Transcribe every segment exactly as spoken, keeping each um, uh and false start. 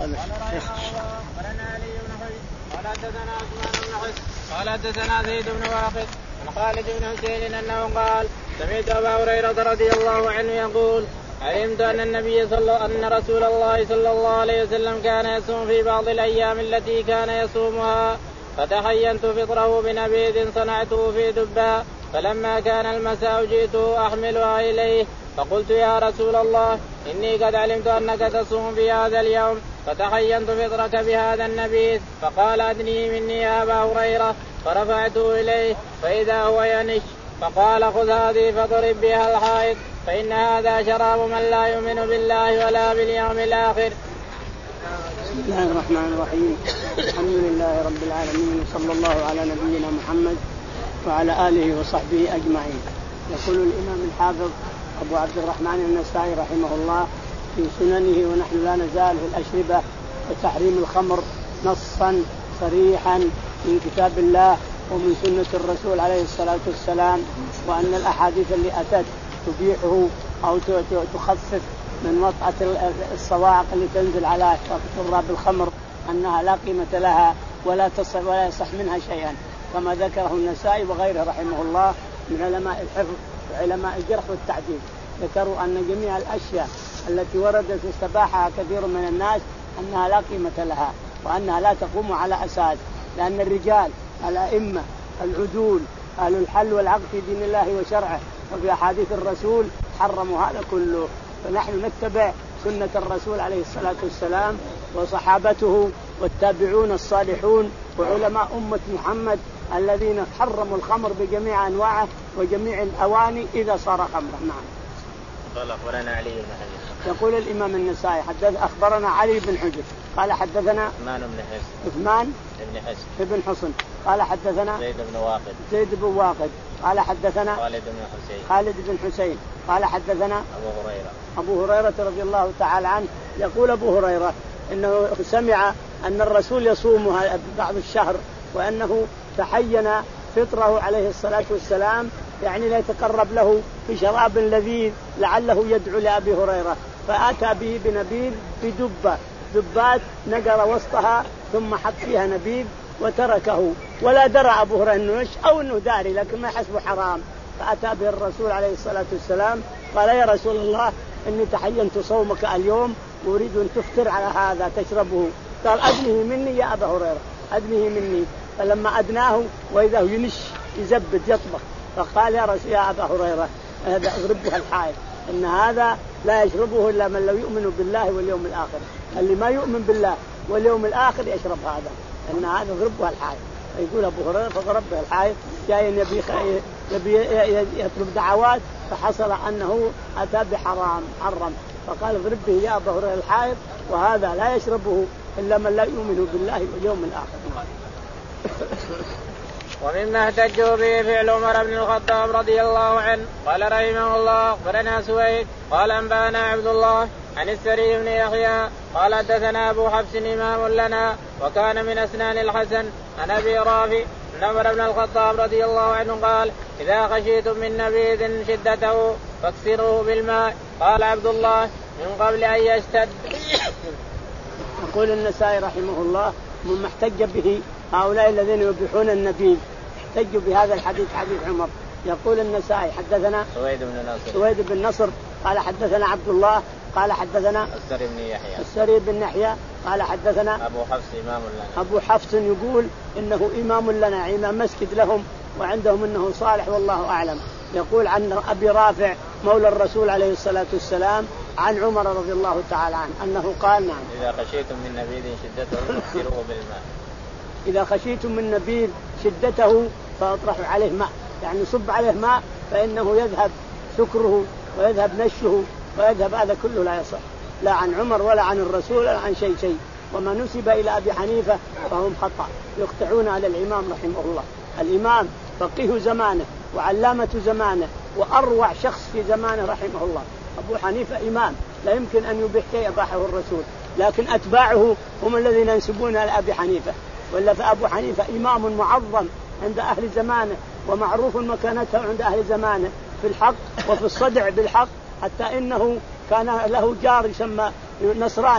قال علي بن حجر قال حدثنا عثمان بن حسن قال حدثنا زيد بن واقد عن خالد بن حسين انه قال سمعت ابا هريره رضي الله عنه يقول علمت ان النبي صلى ان رسول الله صلى الله عليه وسلم كان يصوم في بعض الايام التي كان يصومها فتحينت فطره بنبيذ صنعته في دبا فلما كان المساء جئته احملها اليه فقلت يا رسول الله إني قد علمت أنك تصوم في هذا اليوم فتحينت فطرك بهذا النبيذ فقال أدني مني يا أبا هريرة فرفعته إليه فإذا هو ينش فقال خذ هذه فاضرب بها الحائط فإن هذا شراب من لا يؤمن بالله ولا باليوم الآخر. بسم الله الرحمن الرحيم. الحمد لله رب العالمين صلى الله على نبينا محمد وعلى آله وصحبه أجمعين. يقول الإمام الحافظ أبو عبد الرحمن النسائي رحمه الله في سننه ونحن لا نزال في الأشربة وتحريم الخمر نصا صريحا من كتاب الله ومن سنة الرسول عليه الصلاة والسلام وأن الأحاديث اللي أتت تبيحه أو تخفف من وطأة الصواعق اللي تنزل على شراب الخمر أنها لا قيمة لها ولا تصح ولا يصح منها شيئا كما ذكره النسائي وغيره رحمه الله من علماء الحفظ وعلماء الجرح والتعديل. ذكروا أن جميع الأشياء التي وردت واستباحها كثير من الناس أنها لا قيمة لها وأنها لا تقوم على أساس، لأن الرجال الأئمة العدول أهل الحل والعقد في دين الله وشرعه وفي أحاديث الرسول حرموا هذا كله. فنحن نتبع سنة الرسول عليه الصلاة والسلام وصحابته والتابعون الصالحون وعلماء أمة محمد الذين حرموا الخمر بجميع أنواعه وجميع الأواني إذا صار خمرا. نعم. قال أخبرنا علي بن حجر. يقول الإمام النسائي حدث أخبرنا علي بن حجر قال حدثنا عثمان بن حسن عثمان بن حسن ابن حسن قال حدثنا زيد بن واقد زيد بن واقد قال حدثنا خالد بن حسين خالد بن حسين قال حدثنا أبو هريرة أبو هريرة رضي الله تعالى عنه. يقول أبو هريرة إنه سمع أن الرسول يصوم بعض الشهر وأنه تحين فطره عليه الصلاة والسلام يعني لا يتقرب له بشراب لذيذ لعله يدعو لأبي هريرة فأتى به بنبيذ في دبة دبات نقر وسطها ثم حط فيها نبيذ وتركه ولا درى أبو هريرة إنه إيش أو إنه داري لكن ما يحسبه حرام. فأتى به الرسول عليه الصلاة والسلام قال يا رسول الله إني تحينت صومك اليوم وأريد أن تفطر على هذا تشربه. قال أدنه مني يا أبا هريرة أدنه مني. فلما أدناه وإذا ينش يزبد يطبخ فقال يا رسول يا أبا هريرة هذا اضربها الحائط إن هذا لا يشربه إلا من لو يؤمن بالله واليوم الآخر. اللي ما يؤمن بالله واليوم الآخر يشرب هذا إن هذا اضربها الحائط. يقول أبو هريرة فضربها الحائط جاي يبي يبي يطلب دعوات فحصل أنه أتى بحرام حرم فقال اضرب به يا أبا هريرة الحائط وهذا لا يشربه إلا من لا يؤمن بالله واليوم الآخر. ومما احتجوا به فعل عمر بن الخطاب رضي الله عنه قال رحمه الله أخبرنا سويد قال أنبانا عبد الله عن السري بن يحيى قال حدثنا أبو حفص إمام لنا وكان من أسنان الحسن عن أبي رافع أن عمر بن الخطاب رضي الله عنه قال إذا خشيتم من نبيذ شدته فاكسروه بالماء. قال عبد الله من قبل أن يشتد. يقول النسائي رحمه الله مما احتج به هؤلاء الذين يبيحون النبيذ احتجوا بهذا الحديث حديث عمر. يقول النسائي حدثنا سويد بن نصر سويد بن نصر قال حدثنا عبد الله قال حدثنا السري بن يحيى السري بن يحيى قال حدثنا أبو حفص إمام لنا أبو حفص يقول إنه إمام لنا إمام مسجد لهم وعندهم إنه صالح والله أعلم. يقول عن أبي رافع مولى الرسول عليه الصلاة والسلام عن عمر رضي الله تعالى عنه أنه قال نعم إذا خشيتم من نبيذ شدته فاكسروه بالماء. إذا خشيتم من نبيذ شدته فاطرحوا عليه ماء يعني صب عليه ماء فإنه يذهب سكره ويذهب نشه ويذهب هذا كله لا يصح لا عن عمر ولا عن الرسول ولا عن شيء شيء. وما نسب إلى أبي حنيفة فهم خطأ يقطعون على الإمام رحمه الله. الإمام فقيه زمانه وعلامة زمانه وأروع شخص في زمانه رحمه الله. أبو حنيفة إمام لا يمكن أن يبيح شيء أباحه الرسول لكن أتباعه هم الذين ينسبون إلى أبي حنيفة ولا فأبو حنيفة إمام معظم عند أهل زمانه ومعروف مكانته عند أهل زمانه في الحق وفي الصدع بالحق حتى إنه كان له جار يسمى نصراني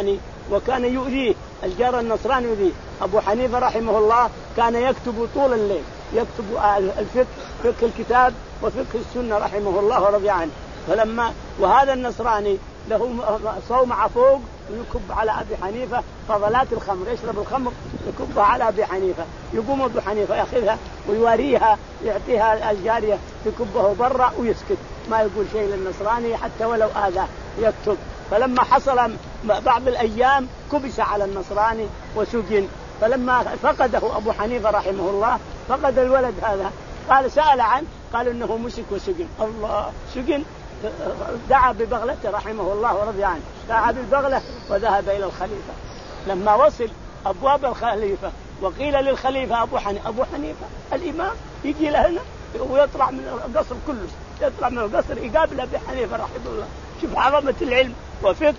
وكان يؤذيه الجار النصراني يؤذيه. أبو حنيفة رحمه الله كان يكتب طول الليل، يكتب الفقه، فقه الكتاب وفقه السنة رحمه الله ورضي عنه. فلما وهذا النصراني له صومعة فوق يكب على أبي حنيفة فضلات الخمر، يشرب الخمر يكبها على أبي حنيفة، يقوم أبو حنيفة يأخذها ويواريها يعطيها الجارية تكبه برا ويسكت، ما يقول شيء للنصراني حتى ولو آذاه يكتب. فلما حصل بعض الأيام كبس على النصراني وسجن. فلما فقده أبو حنيفة رحمه الله فقد الولد هذا، قال سأل عنه قال إنه مسك وسجن. الله سجن. دعا ببغلته رحمه الله ورضي عنه، دعا بالبغلة وذهب إلى الخليفة. لما وصل أبواب الخليفة وقيل للخليفة أبو حنيفة, أبو حنيفة الإمام يجي لهنا ويطلع من القصر كله، يطلع من القصر يقابل أبي حنيفة رحمه الله. شوف عظمة العلم وفقه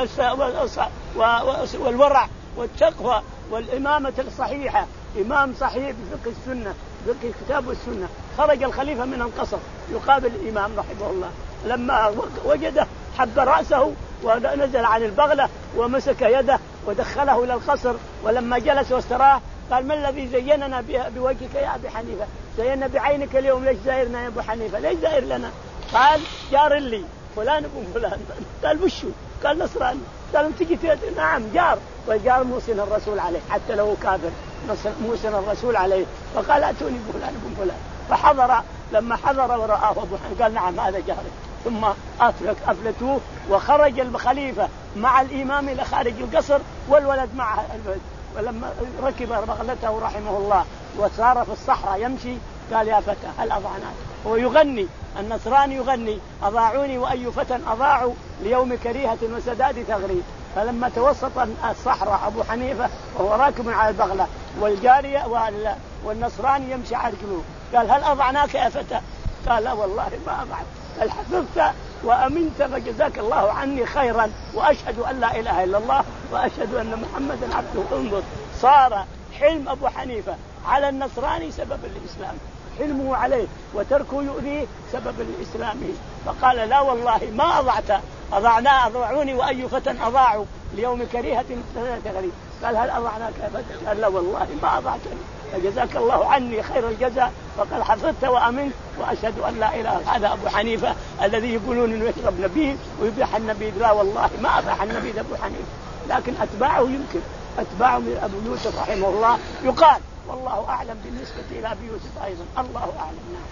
والورع والتقوى والإمامة الصحيحة، إمام صحيح بفقه السنة بفقه الكتاب والسنة. خرج الخليفة من القصر يقابل الإمام رحمه الله، لما وجده حب رأسه ونزل عن البغلة ومسك يده ودخله إلى القصر. ولما جلس واستراح قال ما الذي زيننا بوجهك يا أبي حنيفة؟ زينا بعينك اليوم، ليش زائرنا يا أبو حنيفة؟ ليش زائر لنا؟ قال جار لي فلان ابن فلان. قال وشو؟ قال نصراني. قال تجي نعم جار، والجار موسن الرسول عليه حتى لو كافر موسن الرسول عليه. فقال أتوني فلان ابن فلان. فحضر، لما حضر ورآه أبو حنيفة قال نعم هذا جاري. ثم أفلك أفلتوه وخرج الخليفة مع الإمام إلى خارج القصر والولد معه الولد. ولما ركب بغلته رحمه الله وسار في الصحراء يمشي قال يا فتى هل أضعناك؟ هو يغني، النصراني يغني أضاعوني وأي فتى أضاعوا ليوم كريهة وسداد ثغري. فلما توسط الصحراء أبو حنيفة وهو راكب على البغلة والجارية والنصراني يمشي على رجله قال هل أضعناك يا فتى؟ قال لا والله ما أضعت، بل حفظت وأمنت فجزاك الله عني خيرا، وأشهد أن لا إله إلا الله وأشهد أن محمدا عبده. انظر، صار حلم أبو حنيفة على النصراني سبب الإسلام، حلمه عليه وتركه يؤذيه سبب لإسلامه. فقال لا والله ما أضعت، أضعنا أضعوني وأي فتى أضاعوا ليوم كريهة تغري. قال هل أضعناك يا فتى؟ قال لا والله ما أضعتني فجزاك الله عني خير الجزاء، فقال حفظت وأمنت وأشهد أن لا إله. هذا أبو حنيفة الذي يقولون إنه يشرب نبيذ ويبيح النبيذ، لا والله ما أباح النبيذ أبو حنيفة، لكن أتباعه يمكن أتباعه من أبو يوسف رحمه الله يقال، والله أعلم بالنسبة إلى أبي يوسف أيضا، الله أعلم. نعم.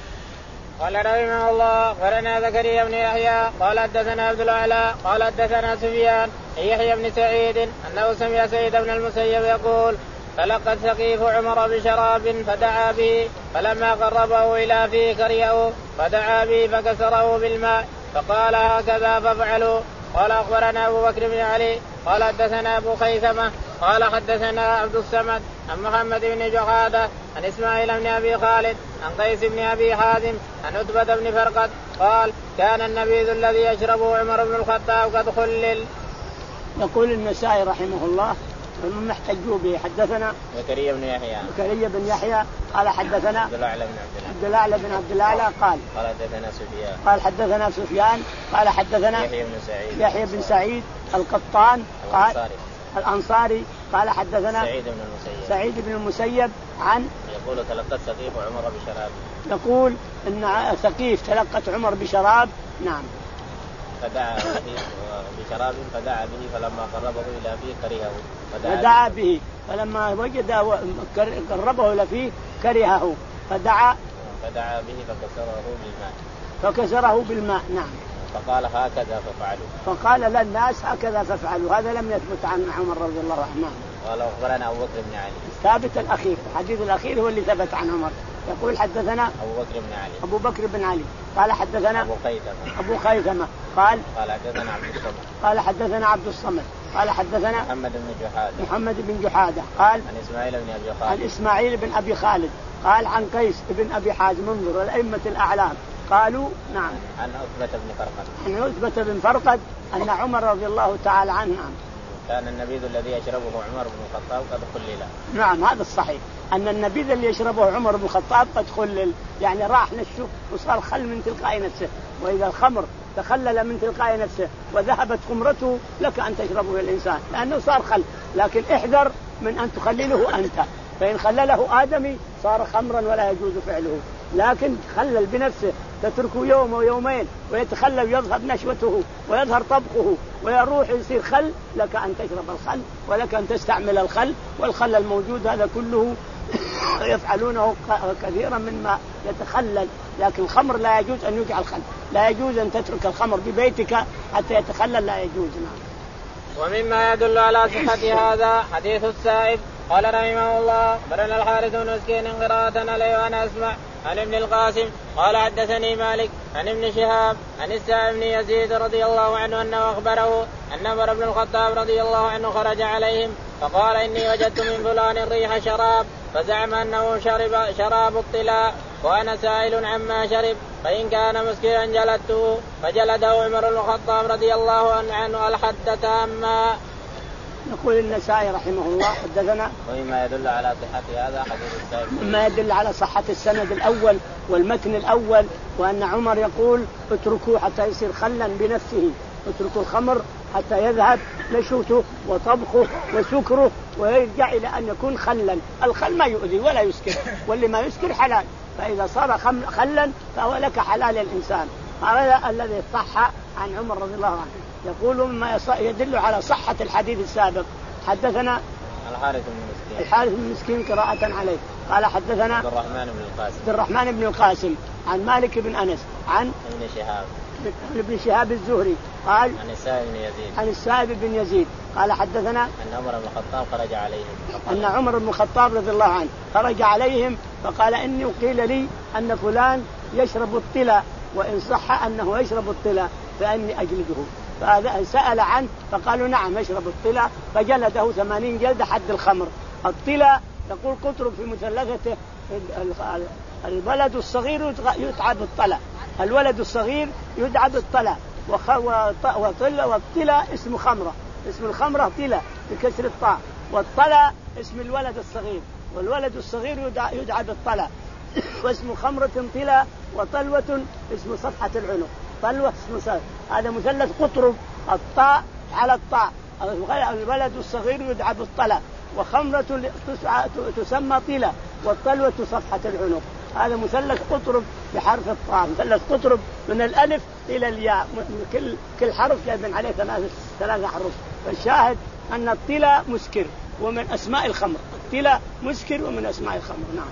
قال رحمه الله قرنا زكريا بن يحيى قال حدثنا عبد الأعلى قال حدثنا سفيان يحيى بن سعيد أنه سمع سعيد بن المسيب يقول فلقد سقيف عمر بشراب فدعا به فلما قربه إلى فيه كرهه فدعا به فكسره بالماء فقال هكذا فافعلوا. قال أخبرنا أبو بكر بن علي قال حدثنا أبو خيثمة قال حدثنا عبد الصمد عن محمد بن جحادة عن إسماعيل بن أبي خالد عن قيس بن أبي حازم عن عتبة بن فرقد قال كان النبيذ الذي يشربه عمر بن الخطاب قد خلل. يقول النسائي رحمه الله ومن احتجوا به حدثنا زكريا بن يحيى زكريا بن يحيى قال حدثنا عبد الأعلى بن عبد الأعلى بن عبد الأعلى قال قال حدثنا سفيان قال حدثنا سفيان قال حدثنا يحيى بن سعيد يحيى بن سعيد القطان قال الأنصاري الأنصاري قال حدثنا سعيد بن المسيب سعيد بن المسيب عن يقول تلقت سقيف عمر بشراب يقول إن سقيف تلقت عمر بشراب. نعم. فدعا بشراب فدعا به فلما قربه إلى فيه كرهه فدعا به فلما وجد قربه إلى فيه كرهه فدعا فدعا به فكسره بالماء فكسره بالماء. نعم. فقال هكذا ففعلوا فقال للناس هكذا ففعلوا. هذا لم يثبت عن عمر رضي الله عنه. قال أخبرنا أبو بكر بن علي ثابت الأخير، الحديث الأخير هو اللي ثبت عن عمر. يقول حدثنا أبو بكر بن علي أبو بكر بن علي قال حدثنا أبو خيثمة أبو خيثمة قال قال حدثنا عبد الصمد قال حدثنا عبد الصمد قال حدثنا محمد بن جحادة محمد بن جحادة قال عن إسماعيل بن أبي خالد عن إسماعيل بن أبي خالد قال عن قيس بن أبي حازم. انظر الأئمة الأعلام قالوا. نعم. عن عتبة بن فرقد عن عتبة بن فرقد أن عمر رضي الله تعالى عنه نعم كان النبيذ الذي يشربه عمر بن الخطاب قد خلل. نعم هذا الصحيح، أن النبيذ اللي يشربه عمر بن الخطاب قد خلل، يعني راح نشه وصار خل من تلقاء نفسه. وإذا الخمر تخلل من تلقاء نفسه وذهبت خمرته لك أن تشربه الإنسان لأنه صار خل، لكن احذر من أن تخلله أنت، فإن خلله آدمي صار خمرا ولا يجوز فعله. لكن خلل بنفسه تتركه يوم ويومين ويتخلل ويظهر نشوته ويظهر طبقه ويروح يصير خل، لك أن تشرب الخل ولك أن تستعمل الخل. والخل الموجود هذا كله يفعلونه كثيرا مما يتخلل، لكن الخمر لا يجوز أن يجعل خل، لا يجوز أن تترك الخمر ببيتك حتى يتخلل، لا يجوز. نعم. ومما يدل على صحة هذا حديث السائب قال رحمه الله برنا الحارث بن مسكين قراءة عليه وأنا أسمع عن ابن القاسم قال حدثني مالك عن ابن شهاب عن السائب بن يزيد رضي الله عنه أنه أخبره أن عمر بن الخطاب رضي الله عنه خرج عليهم فقال إني وجدت من فلان ريح شراب، فزعم أنه شرب شراب الطلاء وأنا سائل عما شرب، فإن كان مسكرا جلدته، فجلده عمر بن الخطاب رضي الله عنه الحد تاما. يقول النسائي رحمه الله حدثنا ومما يدل على صحة هذا حديث السائب، مما يدل على صحة السند الأول والمتن الأول، وأن عمر يقول اتركوه حتى يصير خلا بنفسه، اتركوا الخمر حتى يذهب نشوته وطبخه وسكره ويرجع إلى أن يكون خلا. الخل ما يؤذي ولا يسكر، واللي ما يسكر حلال، فإذا صار خلا فهو لك حلال الإنسان. هذا الذي صح عن عمر رضي الله عنه. يقول مما يدل على صحة الحديث السابق حدثنا الحارث بن مسكين الحارث بن مسكين قراءة عليه قال حدثنا عبد الرحمن بن القاسم عبد الرحمن بن القاسم عن مالك بن أنس عن ابن شهاب ابن شهاب الزهري قال عن السائب بن يزيد عن السائب بن يزيد قال حدثنا أن عمر بن الخطاب خرج عليهم أن عمر بن الخطاب رضي الله عنه خرج عليهم فقال إني قيل لي أن فلان يشرب الطلاء، وإن صح أنه يشرب الطلاء فإني أجلده. فسأل عنه فقالوا نعم يشرب الطلاء، فجلده ثمانين جلدة حد الخمر. الطلاء يقول قطرب في مثلثته الولد الصغير يدعى بالطلاء، الولد الصغير يدعى بالطلاء، والطلاء اسم خمرة، اسم الخمرة طلاء بكسر الطاء، والطلاء اسم الولد الصغير، والولد الصغير يدعى, يدعى بالطلاء. واسم خمرة طلاء، وطلوة اسم صفحة العنق، طلوة اسم صفحة. هذا مثلث قطرب، الطاء على الطاء، الولد الصغير يدعى بالطلاء، وخمرة تسمى طلاء، والطلوة صفحة العنق. هذا مثلث قطرب بحرف الطاء، مثلث قطرب من الألف إلى الياء، كل كل حرف جايبين عليه ثلاثة ثلاثة حروف. فالشاهد أن الطلاء مسكر ومن أسماء الخمر، الطلاء مسكر ومن أسماء الخمر. نعم.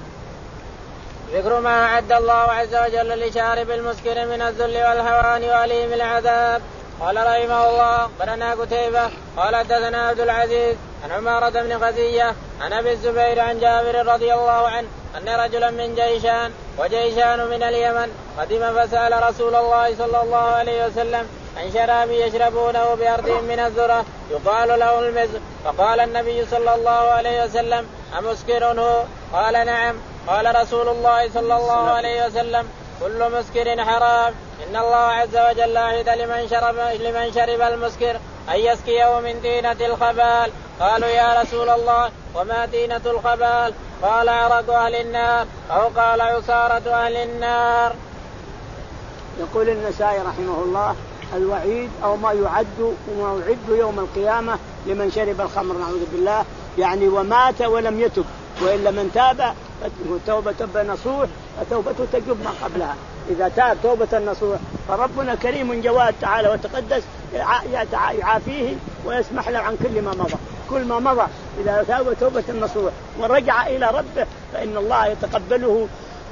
ذكر ما أعد الله عز وجل لشارب المسكر من الذل والهوان وأليم العذاب. قال رحمه الله قرنا قتيبة قال حدثنا عبد العزيز عن عمارة بن غزية عن أبي الزبير عن جابر رضي الله عنه أن رجلا من جيشان وجيشان من اليمن قدم فسأل رسول الله صلى الله عليه وسلم عن شراب يشربونه بأرض من الذرة يقال له المزر، فقال النبي صلى الله عليه وسلم أمسكر هو؟ قال نعم. قال رسول الله صلى الله عليه وسلم كل مسكر حرام، إن الله عز وجل عهد لمن شرب, لمن شرب المسكر أن يسقيه من طينة الخبال. قالوا يا رسول الله وما طينة الخبال؟ قال عرق أهل النار، أو قال عصارة أهل النار. يقول النسائي رحمه الله الوعيد أو ما يعد وما يعد يوم القيامة لمن شرب الخمر نعوذ بالله، يعني ومات ولم يتب، وإلا من تاب توبة توبة نصوح فتوبته تجب ما قبلها. إذا تاب توبة نصوح فربنا كريم جواد تعالى وتقدس يعافيه ويسمح له عن كل ما مضى، كل ما مضى إذا تاب توبة نصوح ورجع إلى ربه فإن الله يتقبله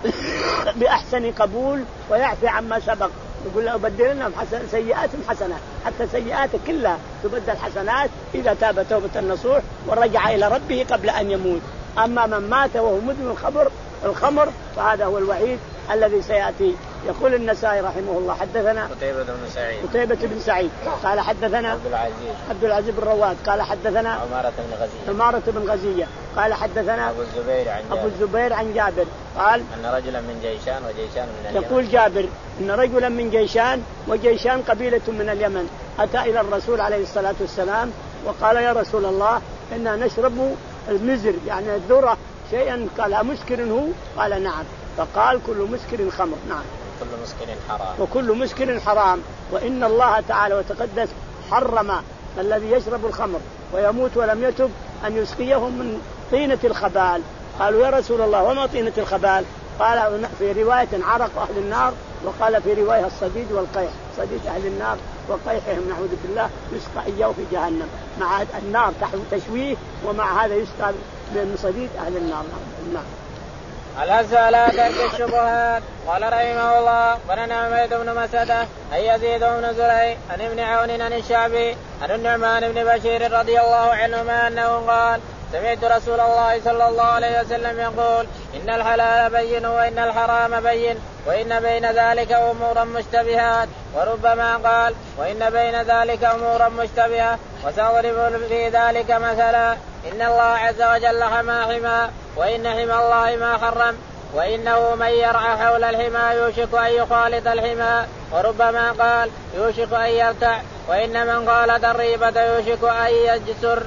بأحسن قبول ويعفي عما سبق. يقول له بدل لنا حسن سيئات حسنات، حتى سيئات كلها تبدل حسنات إذا تاب توبة نصوح ورجع إلى ربه قبل أن يموت. أما من مات وهو مدمن الخمر الخمر فهذا هو الوعيد الذي سيأتي. يقول النسائي رحمه الله حدثنا قتيبة بن سعيد قتيبة بن سعيد قال حدثنا عبد العزيز عبد العزيز بن رواد قال حدثنا عمارة بن غزية عمارة بن غزية قال حدثنا أبو الزبير عن جابر أبو الزبير عن جابر قال أن رجلا من جيشان وجيشان من اليمن. يقول جابر إن رجلا من جيشان وجيشان قبيلة من اليمن أتى إلى الرسول عليه الصلاة والسلام وقال يا رسول الله إنا نشرب المزر يعني الذرة شيئا، قال مسكر هو؟ قال نعم. فقال كل مسكر خمر. نعم. وكل مسكر حرام وكل مسكر حرام. وإن الله تعالى وتقدس حرم الذي يشرب الخمر ويموت ولم يتب أن يسقيهم من طينة الخبال. قالوا يا رسول الله وما طينة الخبال؟ قال في رواية عرق أهل النار، وقال في رواية الصديد والقيح، صديد أهل النار وقيحهم نعوذ بالله يسقى إياه في جهنم، مع النار تشويه ومع هذا يسقى من صديد أهل النار. نعم. الهز على ترك الشبهات. قال رحمه الله ولنا حميد بن مسعدة أن يزيد بن زريع عن ابن عون عن الشعبي عن النعمان بن بشير رضي الله عنهما أنه قال سمعت رسول الله صلى الله عليه وسلم يقول إن الحلال بين وإن الحرام بين وإن بين ذلك أمورا مشتبهات، وربما قال وإن بين ذلك أمورا مشتبهة. وسأضرب في ذلك مثلا إن الله عز وجل حمى حمى وإن حمى الله ما حرم، وإنه من يرعى حول الحمى يوشك أن يخالط الحمى. وربما قال يوشك أن يرتع، وإن من قال الريبة يوشك أن يجسر.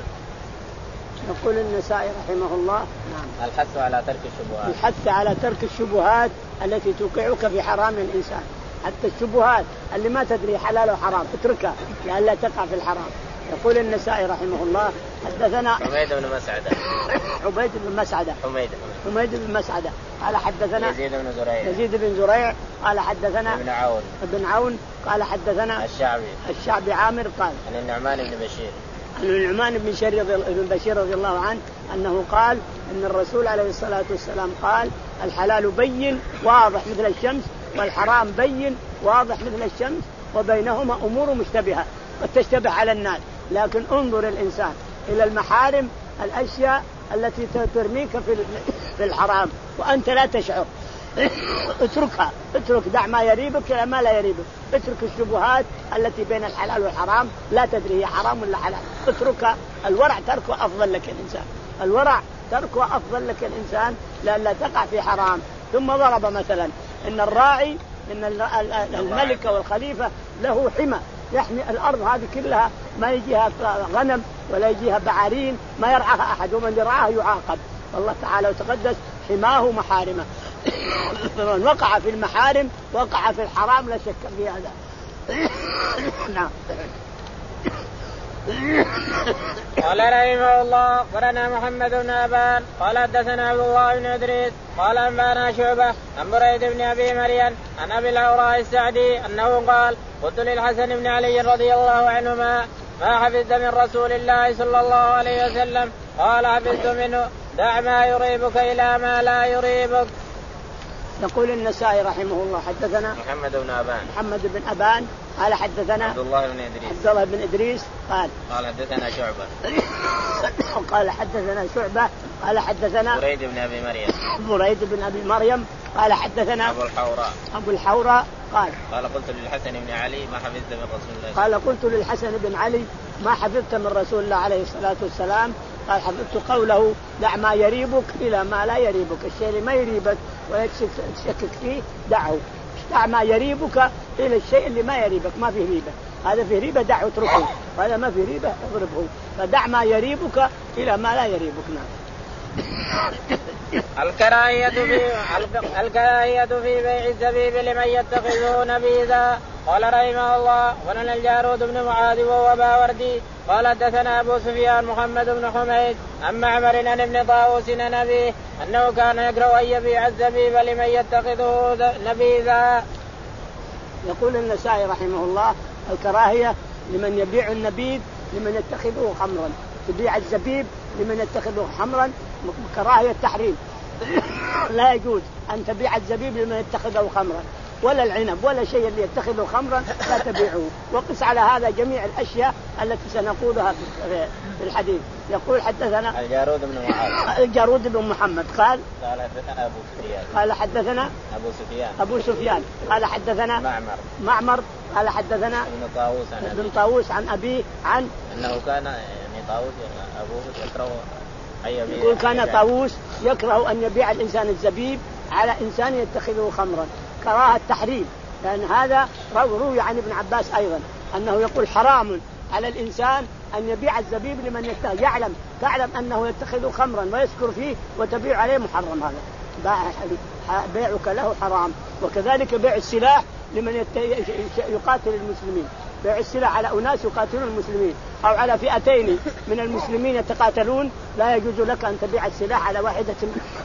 يقول النسائي رحمه الله نعم الحث على ترك الشبهات. الحث على ترك الشبهات التي توقعك في حرام الإنسان، حتى الشبهات اللي ما تدري حلال وحرام اتركها لئلا تقع في الحرام. يقول النسائي رحمه الله حدثنا حميد بن مسعدة عبيد بن مسعدة حميد حميد بن مسعدة قال حدثنا يزيد بن زريع يزيد بن زريع قال حدثنا ابن عون ابن عون قال حدثنا الشعبي الشعبي عامر قال عن النعمان بن بشير عن النعمان بن بشير بن بشير رضي الله عنه أنه قال أن الرسول عليه الصلاة والسلام قال الحلال بين واضح مثل الشمس والحرام بين واضح مثل الشمس وبينهما أمور مشتبهة قد تشتبه على الناس، لكن انظر الإنسان إلى المحارم الأشياء التي ترميك في الحرام وأنت لا تشعر اتركها، اترك دع ما يريبك إلى ما لا يريبك، اترك الشبهات التي بين الحلال والحرام لا تدري هي حرام ولا حلال، اتركها. الورع تركه أفضل لك الإنسان، الورع تركه أفضل لك الإنسان لألا تقع في حرام. ثم ضرب مثلا إن الراعي إن الملك والخليفة له حمى يحمي الأرض هذه كلها، ما يجيها غنم ولا يجيها بعارين ما يرعاها أحد، ومن يرعاها يعاقب. الله تعالى وتقدس حماه محارمه فمن وقع في المحارم وقع في الحرام لا شك في هذا. نعم. قال رحمه الله ولنا محمد بن أبان قال حدثنا عبد الله بن إدريس قال أنبانا شعبة عن بريد بن أبي مريم عن أبي الأوراء السعدي أنه قال قلت للحسن بن علي رضي الله عنهما ما حفظت من رسول الله صلى الله عليه وسلم؟ قال حفظت منه دع ما يريبك إلى ما لا يريبك. يقول النسائي رحمه الله حدثنا محمد بن أبان محمد بن أبان قال حدثنا عبد الله بن إدريس عبد الله بن إدريس قال قال حدثنا شعبة قال حدثنا شعبة قال حدثنا بريد بن أبي مريم بريد بن أبي مريم قال حدثنا أبو الحوراء أبو الحوراء قال قال قلت للحسن بن علي ما حفظت من رسول الله قال قلت للحسن بن علي ما حفظت من رسول الله عليه الصلاة والسلام؟ قال حفظت قوله دع ما يريبك إلى ما لا يريبك، الشيء اللي ما يريبك ولا تشكك فيه دعه، دع ما يريبك إلى الشيء اللي ما يريبك ما فيه ريبة، هذا فيه ريبة دعه اتركه، هذا ما فيه ريبة اضربه، فدع ما يريبك إلى ما لا يريبك. نعم. الكراهية في الكراهية في بيع الزبيب لمن يتخذه نبيذا. قال رحمه الله ولنا الجارود بن معاذ وهو باوردي قال حدثنا أبو سفيان محمد بن حميد عن معمر عن ابن طاووس عن أبيه أنه كان يكره أن يبيع الزبيب لمن يتخذه نبيذا. يقول النسائي رحمه الله الكراهية لمن يبيع النبيذ لمن يتخذه خمرا، تبيع الزبيب لمن يتخذه خمرا كراهية تحريم لا يجوز أن تبيع الزبيب لمن يتخذه خمرا ولا العنب ولا شيء اللي يتخذه خمرا لا تبيعه. وقس على هذا جميع الأشياء التي سنقولها في الحديث. يقول حدثنا الجارود بن معاذ الجارود بن محمد قال قال حدثنا أبو سفيان قال حدثنا أبو سفيان أبو سفيان قال حدثنا معمر معمر قال حدثنا ابن طاووس عن ابن طاووس عن أبيه عن أنه كان يعني طاووس أبوه يكره أن يبيع. يقول كان طاووس يكره أن يبيع الإنسان الزبيب على إنسان يتخذه خمرا كراهة تحريم، لأن هذا روي عن ابن عباس أيضا أنه يقول حرام على الإنسان أن يبيع الزبيب لمن يتخذ يعلم تعلم أنه يتخذ خمرا ويسكر فيه وتبيع عليه محرم، هذا بيعك له حرام. وكذلك بيع السلاح لمن يقاتل المسلمين، بيع السلاح على أناس يقاتلون المسلمين أو على فئتين من المسلمين يتقاتلون، لا يجوز لك أن تبيع السلاح على واحدة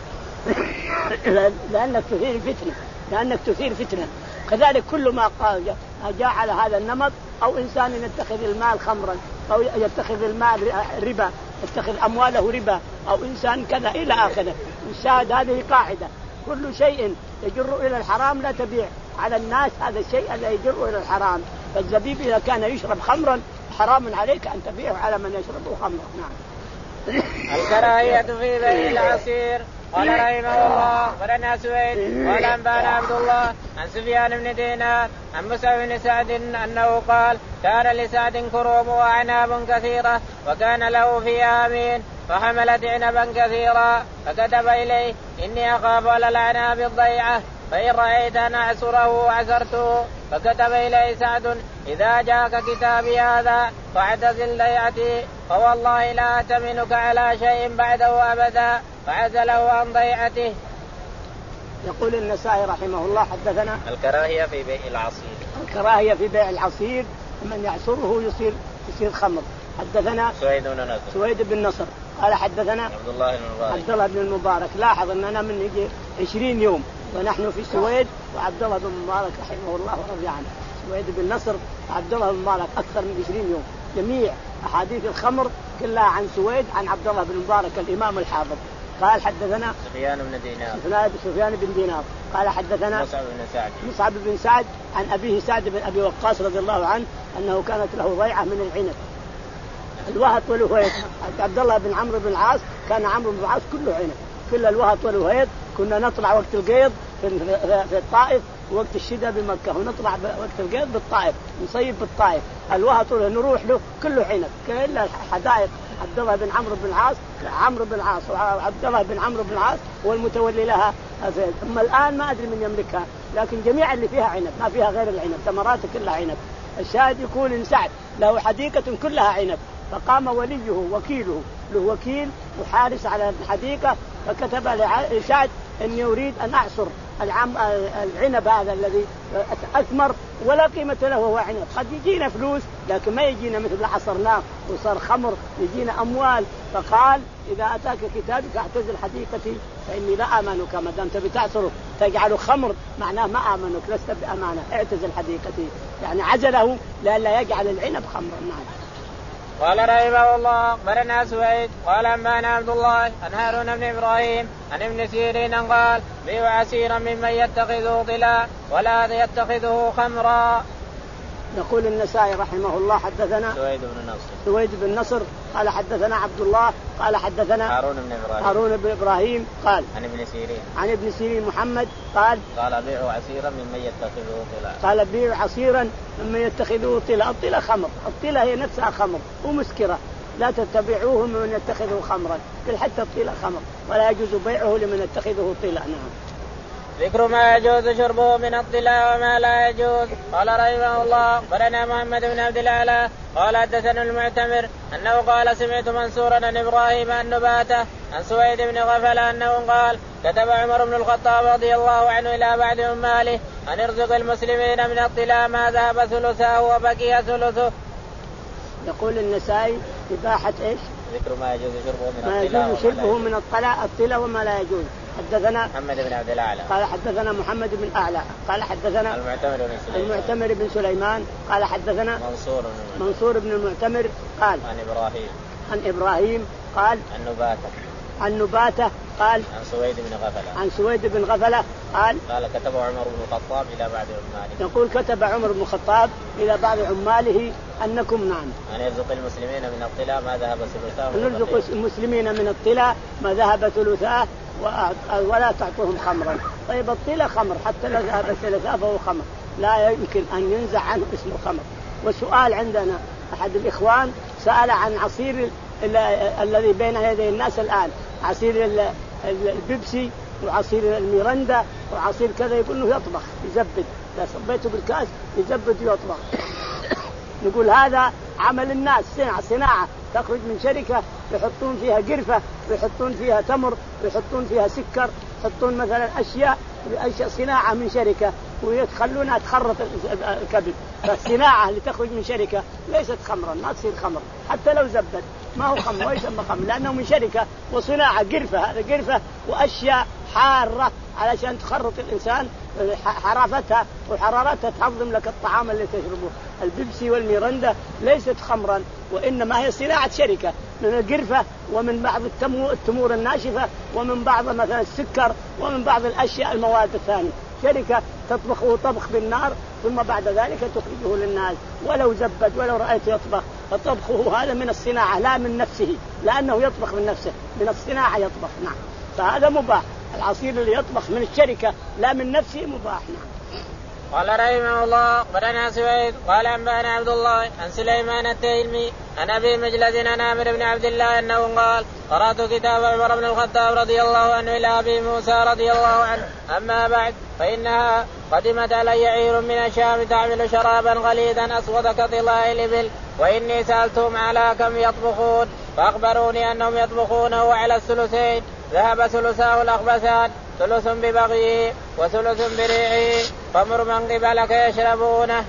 لأنك تثير فتنة لأنك تثير فتنة. كذلك كل ما جاء على هذا النمط، أو إنسان يتخذ المال خمرا، أو يتخذ المال ربا، يتخذ أمواله ربا، أو إنسان كذا إلى آخره. الشاهد هذه قاعدة، كل شيء يجر إلى الحرام لا تبيع على الناس هذا الشيء الذي يجر إلى الحرام. فالزبيب إذا كان يشرب خمرا حرام عليك أن تبيعه على من يشربه خمرا. نعم. الكراهية في بيع العصير. قال رحمه الله ولنا سويد قال أنبانا عبد الله عن سفيان بن دينار عن موسى بن سعد أنه قال كان لسعد كروم وأعناب كثيرة وكان له فيها أمين فحملت عنبا كثيرا فكتب إليه إني أخاف على الأعناب الضيعة فإن رأيت أن أعسره عسرته. فكتب إليه سعد إذا جاءك كتابي هذا فاعتزل ضيعتي فوالله لا أتمنك على شيء بعده أبدا فعزله عن ضيعته. يقول النسائي رحمه الله حدثنا الكراهية في بيع العصير. الكراهية في بيع العصير من يعصره يصير يصير خمر. حدثنا سويد بن نصر سويد بن نصر قال حدثنا عبد الله بن المبارك عبد الله بن المبارك. لاحظ أننا من يجي عشرين يوم ونحن في سويد وعبد الله بن المبارك رحمه الله ورضي عنه. سويد بن نصر وعبد الله بن المبارك أكثر من عشرين يوم. جميع أحاديث الخمر كلها عن سويد عن عبد الله بن المبارك الإمام الحافظ. قال حدثنا سفيان بن دينار سفيان بن دينار قال حدثنا مصعب بن سعد مصعب بن سعد عن أبيه سعد بن أبي وقاص رضي الله عنه أنه كانت له ضيعة من العنب الوهط والوهيط. عبد الله بن عمرو بن العاص كان عمرو بن العاص كله عنب، كل الوهط والوهيط. كنا نطلع وقت القيض في الطائف وقت الشتاء بمكة، ونطلع وقت القيض بالطائف نصيف بالطائف. الوهط نروح له كله عنب، كل حدائق عبد الله بن عمرو بن العاص عمرو بن العاص وعبد الله بن عمرو بن العاص هو المتولي لها. ثم الآن ما أدري من يملكها، لكن جميع اللي فيها عنب ما فيها غير العنب، ثمرات كلها عنب. الشاهد يقول إن سعد له حديقة كلها عنب، فقام وليه وكيله له وكيل وحارس على الحديقة، فكتب لسعد إني أريد أن أعصر العنب هذا الذي أثمر ولا قيمة له وهو عنب. قد يجينا فلوس لكن ما يجينا مثل عصرناه وصار خمر، يجينا أموال. فقال إذا أتاك كتابك اعتزل حديقتي فإني لا آمنك، ما دام تبي تعصره تجعله خمر معناه ما آمنك، لست بأمانة، اعتزل حديقتي، يعني عزله لئلا يجعل العنب خمرا. نعم. قال رحمه الله أخبرنا سويد قال أنبانا عبد الله عن هارون بن إبراهيم عن ابن سيرين قال بيع عسيرا ممن يتخذه طلا ولا يتخذه خمرا. يقول النسائي رحمه الله حدثنا سويد بن نصر سويد بن نصر قال حدثنا عبد الله قال حدثنا هارون بن إبراهيم هارون بن إبراهيم قال عن ابن سيرين عن ابن سيرين محمد قال قال بيع عسيرا ممن يتخذه طلا قال بيع عصيرا ممن يتخذه طلا. الطلا خمر، الطلا هي نفسها خمر ومسكرة، لا تتبعوه ممن يتخذه خمرا، كل حتى الطلا خمر ولا يجوز بيعه لمن يتخذه طلا. نعم. ذكر ما يجوز شربه من الطلا وما لا يجوز. قال رحمه الله أخبرنا محمد بن عبد الأعلى قال حدثنا المعتمر أنه قال سمعت منصورا عن إبراهيم النباتة عن سويد بن غفلة أنه قال كتب عمر بن الخطاب رضي الله عنه إلى بعض عماله أن يرزق المسلمين من الطلا ما ذهب ثلثه وبقي ثلثه. يقول النسائي إباحة إيش؟ ذكر ما يجوز شربه من ما الطلا يجوز شربه من الطلا الطلا وما لا يجوز. حدثنا محمد بن عبد الأعلى قال حدثنا محمد بن أعلى قال حدثنا المعتمر بن سليمان المعتمر بن سليمان قال حدثنا منصور بن منصور بن المعتمر قال عن إبراهيم عن إبراهيم قال عن نباتة عن نباتة قال عن سويد بن غفلة عن سويد بن غفلة قال قال كتب عمر بن الخطاب إلى بعض عماله يقول كتب عمر بن الخطاب إلى بعض عماله أنكم نعم أن يرزق المسلمين من الطلا ما ذهب ثلثاه نرزق المسلمين من الطلا ما ذهب ثلثاه ولا تعطوهم خمرا. طيب الطلا خمر حتى لو ذهب ثلثاه فهو خمر، لا يمكن أن ينزع عنه اسم الخمر. والسؤال عندنا أحد الإخوان سأل عن عصير الذي بين يدي الناس الآن، عصير البيبسي وعصير الميرندا وعصير كذا، يقول إنه يطبخ يزبد، إذا صبيته بالكاس يزبد ويطبخ. نقول هذا عمل الناس، صناعة صناعة تخرج من شركة يحطون فيها قرفة ويحطون فيها تمر ويحطون فيها سكر، يحطون مثلا أشياء أشياء صناعة من شركة ويخلونها تخرط الكبد، فالصناعة اللي تخرج من شركة ليست خمرا، ما تصير خمر حتى لو زبد، ما هو خمر ويسمى خمر لأنه من شركة وصناعة قرفة، هذا قرفة وأشياء حارة علشان تخرط الإنسان حرافتها وحرارتها تهضم لك الطعام اللي تشربه. البيبسي والميرندا ليست خمرا وإنما هي صناعة شركة من القرفة ومن بعض التمور الناشفة ومن بعض مثلا السكر ومن بعض الأشياء المواد الثانية، شركة تطبخه طبخ بالنار ثم بعد ذلك تخرجه للناس ولو زبد ولو رأيت يطبخ، فطبخه هذا من الصناعة لا من نفسه، لأنه يطبخ من نفسه، من الصناعة يطبخ. نعم، فهذا مباح. العصير اللي يطبخ من الشركة لا من نفسه مباح. نعم. قال رحمه الله قرنا سويد قال أنبأنا عبد الله عن سليمان التيمي عن أبي مجلد عن عامر بن عبد الله أنه قال قرأت كتاب عمر بن الخطاب رضي الله عنه إلى أبي موسى رضي الله عنه. أما بعد فإنها قدمت علي عير من الشام تعمل شرابا غليظا أسود كطلاء الإبل، وإني سألتهم على كم يطبخون فأخبروني أنهم يطبخونه على الثلثين، ذهب ثلثاه الأخبثان ثلث ببغيه وثلث بريعه فمر من قبلك يشربونه.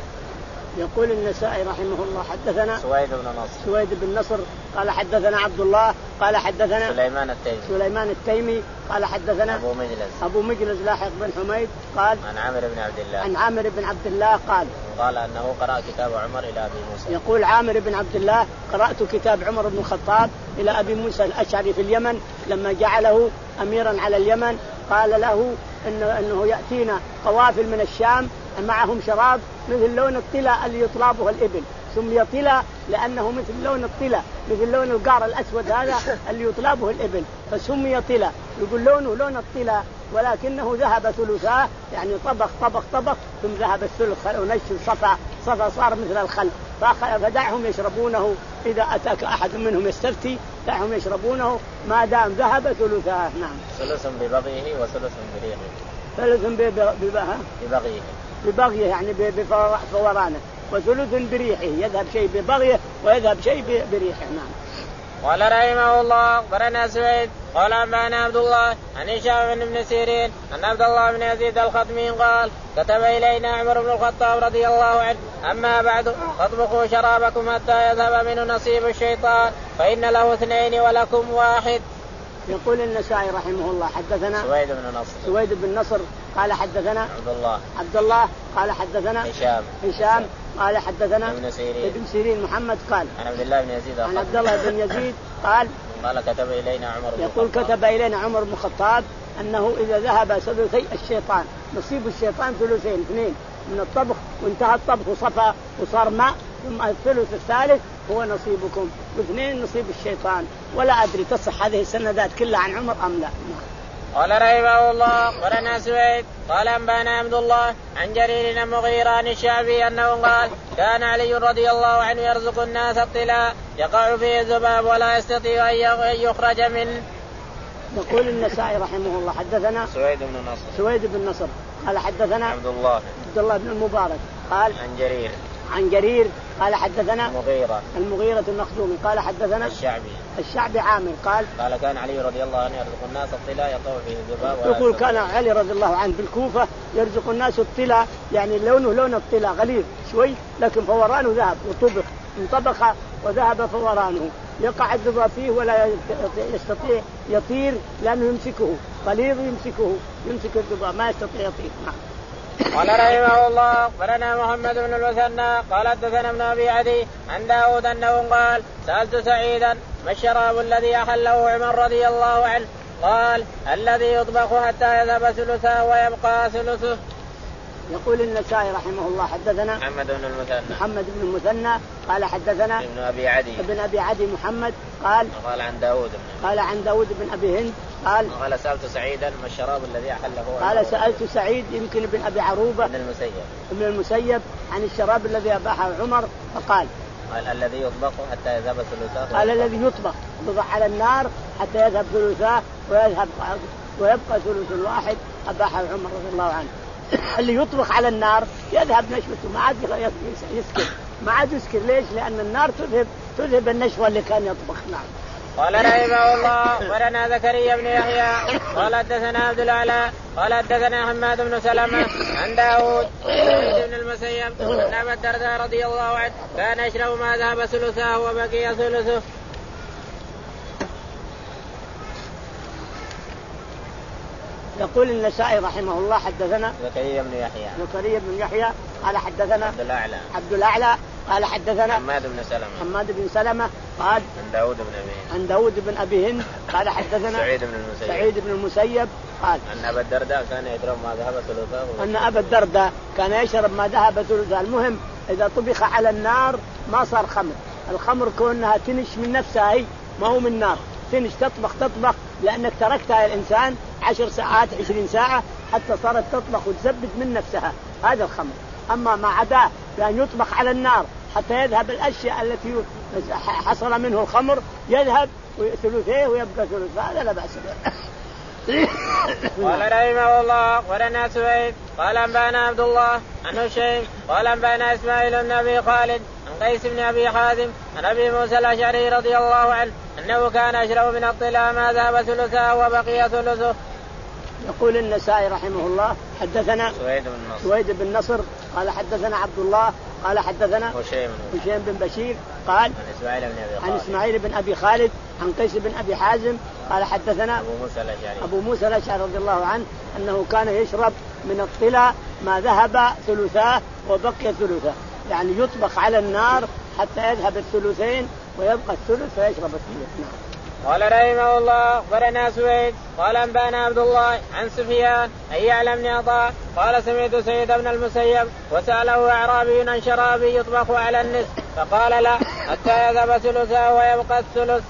يقول النسائي رحمه الله حدثنا سويد بن نصر سويد بن نصر قال حدثنا عبد الله قال حدثنا سليمان التيمي سليمان التيمي قال حدثنا أبو مجلس أبو مجلس لاحق بن حميد قال عن عامر بن عبد الله عن عامر بن عبد الله قال قال أنه قرأ كتاب عمر إلى أبي موسى. يقول عامر بن عبد الله قرأت كتاب عمر بن الخطاب إلى أبي موسى الأشعري في اليمن لما جعله أميرا على اليمن، قال له إنه, إنه يأتينا قوافل من الشام معهم شراب مثل لون الطلا اللي يطلبه الإبل، سمي طلا لأنه مثل لون الطلا مثل لون القار الأسود هذا اللي يطلبه الإبل فسمي طلا، يقول لونه لون الطلا ولكنه ذهب ثلثاه، يعني طبخ طبخ طبخ ثم ذهب الثلث ونشف صفى صفى صار مثل الخل، فدعهم يشربونه إذا أتاك أحد منهم يستفتي دعهم يشربونه ما دام ذهب ثلثاه. نعم. ثلث ببغيه وثلث بريحه. ثلث ببغيه ببغيه ببغيه يعني بفورانه، وثلث بريحه يذهب شيء ببغيه ويذهب شيء بريحه. نعم. قال رحمه الله قرنا سويد قال أنبأنا عبد الله عن هشام بن سيرين أن عبد الله بن يزيد الخطمي قال كتب إلينا عمر بن الخطاب رضي الله عنه أما بعد فاطبخوا شرابكم حتى يذهب منه نصيب الشيطان فإن له اثنين ولكم واحد. يقول النسائي رحمه الله حدثنا سويد بن نصر سويد بن نصر قال حدثنا عبد الله عبد الله قال حدثنا هشام هشام قال حدثنا ابن سيرين ابن سيرين محمد قال عن عبد الله بن يزيد عن عبد الله بن يزيد قال قال كتب إلينا عمر بن يقول كتب إلينا عمر بن الخطاب أنه إذا ذهب ثلثي الشيطان نصيب الشيطان ثلثين اثنين من الطبخ وانتهى الطبخ وصفى وصار ماء ثم الثلث الثالث هو نصيبكم واثنين نصيب الشيطان. ولا أدري تصح هذه السندات كلها عن عمر أم لا. قال رحمه الله قرنا سويد قال أنبأنا عبد الله عن جرير بن مغيرة عن الشعبي أنه قال كان علي رضي الله عنه يرزق الناس الطلاء يقع فيه الذباب ولا يستطيع أن يخرج منه. يقول النسائي رحمه الله حدثنا سويد بن نصر سويد بن نصر قال حدثنا عبد الله عبد الله بن المبارك قال عن جرير عن جرير قال حدثنا المغيرة المغيرة المخزومي قال حدثنا الشعبي الشعبي عامر قال قال كان علي رضي الله عنه يرزق الناس الطلاء يقع فيه الذباب. يقول كان علي رضي الله عنه بالكوفة يرزق الناس الطلاء يعني لونه لون الطلاء غليظ شوي لكن فورانه ذهب وطبخ انطبخ وذهب فورانه يقع الذباب فيه ولا يستطيع يطير لأنه يمسكه غليظ يمسكه يمسك الذباب ما يستطيع يطير. قال رحمه الله قالنا محمد بن المثنى قال حدثنا ابن أبي عدي عن داود أنه قال سألت سعيدا ما الشراب الذي أحله عمر رضي الله عنه قال الذي يطبخ حتى يذهب ثلثه ويبقى ثلثه. يقول النسائي رحمه الله حدثنا محمد بن المثنى محمد بن المثنى قال حدثنا ابن أبي عدي ابن أبي عدي محمد قال قال عن داود قال عن داود بن أبي هند قال قال سألت سعيدا ما الشراب الذي أحله قال سألت سعيد يمكن ابن أبي عروبة ابن المسيب ابن المسيب عن الشراب الذي أباحه عمر فقال قال الذي يطبخ حتى يذهب ثلثاه قال الذي يطبخ يوضع على النار حتى يذهب ثلثاه ويذهب ويبقى ثلث واحد أباحه عمر رضي الله عنه. اللي يطبخ على النار يذهب نشوته ما عاد يسكر ما عاد يسكر ليش؟ لأن النار تذهب تذهب النشوة اللي كان يطبخ. نعم. قال رحمه الله ولنا زكريا بن يحيى قال حدثنا عبد الاعلى قال حدثنا حماد بن سلمة عن داود بن المسيب ان ابا الدرداء رضي الله عنه كان يشرب ما ذهب ثلثه وبقي ثلثه. يقول النسائي رحمه الله حدثنا زكريا بن يحيى زكريا بن يحيى قال حدثنا عبد الاعلى عبد الاعلى قال حدثنا حماد بن سلمة حماد بن سلمة قال عن داود بن ابي عن داود بن ابي هند قال حدثنا سعيد بن المسيب سعيد بن المسيب قال ان ابا الدرداء كان يشرب ما ذهب ثلثه ان ابا الدرداء كان يشرب ما ذهب ثلثه. المهم اذا طبخ على النار ما صار خمر. الخمر كونها تنش من نفسها هي ما هو من نار، تنش تطبخ تطبخ لانك تركتها الانسان عشر ساعات عشرين ساعه حتى صارت تطبخ وتزبد من نفسها، هذا الخمر. اما ما عداه لان يطبخ على النار حتى يذهب الاشياء التي حصل منه الخمر يذهب ثلثيه ويبقى ثلث، هذا لا باس به. قال رحمه الله ولنا سويد قال انبانا عبد الله عن هشيم قال انبانا اسماعيل بن ابي خالد عن قيس بن ابي حازم عن ابي موسى الاشعري رضي الله عنه انه كان يشرب من الطلا ما ذهب ثلثه وبقي ثلثه. يقول النسائي رحمه الله حدثنا سويد بن نصر سويد بن نصر قال حدثنا عبد الله قال حدثنا هشيم هشيم بن بشير قال عن اسماعيل بن ابي خالد عن اسماعيل بن ابي خالد عن قيس بن ابي حازم قال حدثنا ابو موسى الاشعري ابو موسى الاشعري رضي الله عنه انه كان يشرب من الطلا ما ذهب ثلثاه وبقي ثلثه، يعني يطبخ على النار حتى يذهب الثلثين ويبقى الثلث فيشرب الثلث. نعم. قال رحمه الله ولنا سويد قال انبانا عبد الله عن سفيان ان يعلم عطاء قال سمعت سيد بن المسيب وساله اعرابي عن شرابي يطبخ على النصف فقال لا حتى يذهب ثلثه ويبقى الثلث.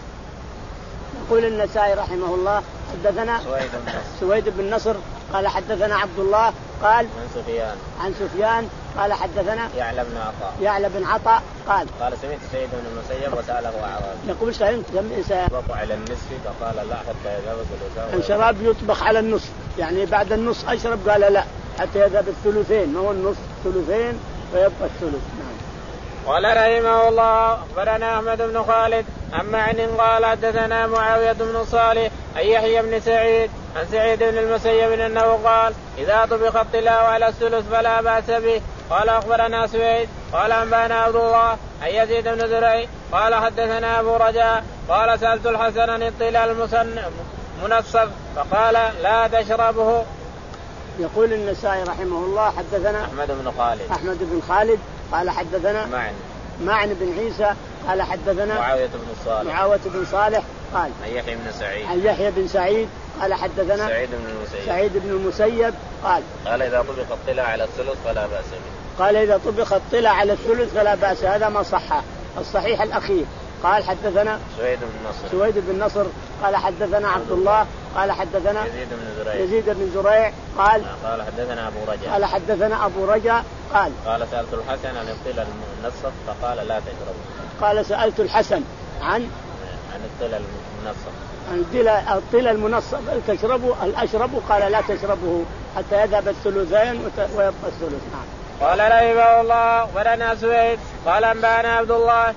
يقول النسائي رحمه الله حدثنا سويد بن نصر سويد بن نصر قال حدثنا عبد الله قال عن سفيان عن سفيان قال حدثنا يعلى بن عطاء يعلى بن عطاء قال قال سمعت سيد بن المسيب وساله اعرابي يقول سمعت يطبخ على النصف فقال لا حتى يذهب ثلثه. الشراب يطبخ على النصف، يعني بعد النص اشرب قال لا حتى يذهب الثلثين، ما هو النص ثلثين ويبقى الثلث. نعم. قال رحمه الله اخبرنا احمد بن خالد عن معن قال حدثنا معاويه بن صالح عن يحيى بن سعيد عن سعيد بن المسيب انه قال اذا طبخ الطلاء على الثلث فلا باس به. قال اخبرنا سويد قال انبانا عبد الله عن يزيد بن زريع قال حدثنا ابو رجاء قال سالت الحسن عن الطلاء المنصف فقال لا تشربه. يقول النسائي رحمه الله حدثنا احمد بن خالد احمد بن خالد قال حدثنا معن معن بن عيسى قال حدثنا معاويه بن صالح معاويه بن صالح قال عن يحيى بن سعيد عن يحيى بن سعيد قال حدثنا سعيد بن المسيب سعيد بن المسيب قال قال اذا طبخ الطلاء على الثلث فلا باس به. قال اذا طبخ الطلاء على الثلث فلا باس، هذا ما صح، الصحيح الاخير. قال حدثنا سويد بن نصر سويد بن نصر قال حدثنا عبد الله قال حدثنا يزيد بن زريع يزيد بن زريع قال قال حدثنا ابو رجاء قال حدثنا ابو رجاء قال قال سالت الحسن عن الطلا المنصف فقال لا تشربه. قال سالت الحسن عن عن الطلا المنصف عن الطلا المنصف تشربه الاشرب قال لا تشربه حتى يذهب الثلثين ويبقى الثلث. نعم. قال رحمه الله ولنا سويد قال انبانا عبد الله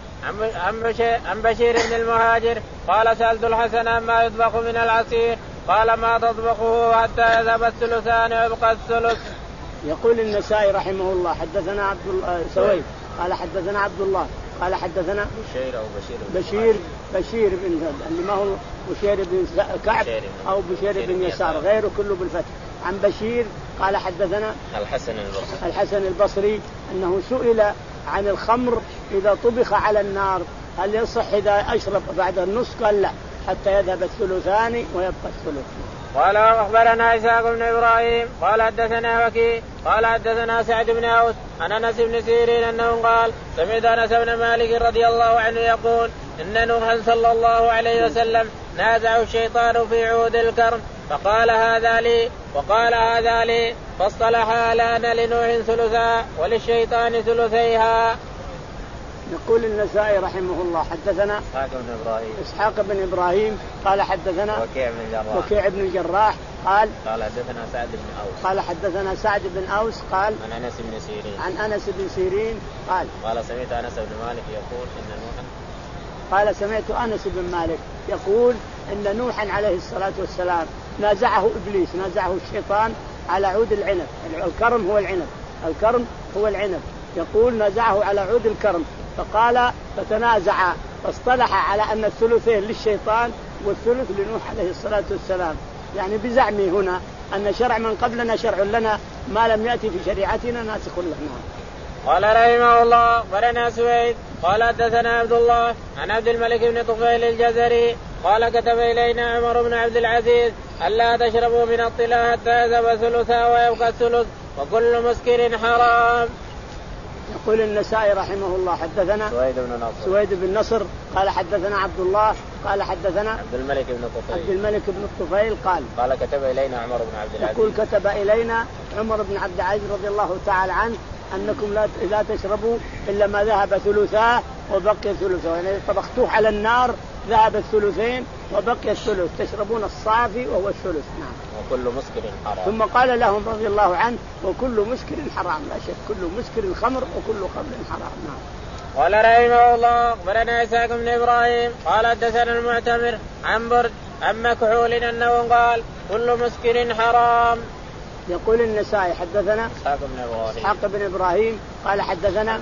عن بشير بن المهاجر قال سألت الحسن عما يطبخ من العصير قال ما تطبخه حتى يذهب الثلثان ويبقى الثلث. يقول النسائي رحمه الله حدثنا عبد الله سويد قال حدثنا عبد الله قال حدثنا بشير او بشير بن بشير بشير بن اللي ما هو بشير بن كعب او بشير بن يسار غيره كله بالفتح. عن بشير قال حدثنا الحسن البصري الحسن البصري انه سئل عن الخمر اذا طبخ على النار هل يصح اذا اشرب بعد النص؟ قال لا حتى يذهب الثلثان ويبقى الثلث. قال اخبرنا اسحاق بن ابراهيم قال حدثنا وكيع قال حدثنا سعد بن اوس عن انس بن سيرين انه قال سمعت انس بن مالك رضي الله عنه يقول ان نوحا صلى الله عليه وسلم نازعه الشيطان في عود الكرم فقال هذا لي وقال هذا لي فاصطلحا لان لنوح ثلثا وللشيطان ثلثيها. يقول النسائي رحمه الله حدثنا اسحاق بن ابراهيم اسحاق بن ابراهيم قال حدثنا وكيع بن الجراح وكيع بن الجراح قال قال حدثنا سعد بن اوس قال حدثنا سعد بن اوس قال عن انس بن سيرين عن انس بن سيرين قال قال سمعت انس بن مالك يقول ان نوحا قال سمعت أنس بن مالك يقول إن نوحا عليه الصلاة والسلام نازعه إبليس، نازعه الشيطان على عود العنب. الكرم هو العنب، الكرم هو العنب. يقول نازعه على عود الكرم، فقال فتنازع فاصطلح على أن الثلثين للشيطان والثلث لنوح عليه الصلاة والسلام. يعني بزعمي هنا أن شرع من قبلنا شرع لنا، ما لم يأتي في شريعتنا ناسخ لنا. قال رحمه الله أخبرنا سويد قال حدثنا عبد الله عن عبد الملك بن طفيل الجزري قال كتب إلينا عمر بن عبد العزيز ألا تشربوا من الطلا حتى يذهب ثلثا ويبقى الثلث وكل مسكر حرام. يقول النسائي رحمه الله حدثنا سويد بن نصر سويد بن نصر قال حدثنا عبد الله قال حدثنا عبد الملك بن طفيل عبد الملك بن الطفيل قال قال كتب إلينا عمر بن عبد العزيز يقول كتب إلينا عمر بن عبد العزيز رضي الله تعالى عنه أنكم لا لا تشربوا إلا ما ذهب ثلثاه وبقي ثلثه، يعني طبختوه على النار ذهب الثلثين وبقي الثلث، تشربون الصافي وهو الثلث. نعم. وكل مسكر حرام. ثم قال لهم رضي الله عنه وكل مسكر حرام، لا شك كل مسكر خمر وكل خمر حرام. نعم. قال رحمه الله أخبرنا إسحاق بن إبراهيم قال حدثنا المعتمر عن برد عن مكحول أنه قال كل مسكر حرام. يقول النسائي حدثنا إسحاق بن إبراهيم إسحاق بن إبراهيم قال حدثنا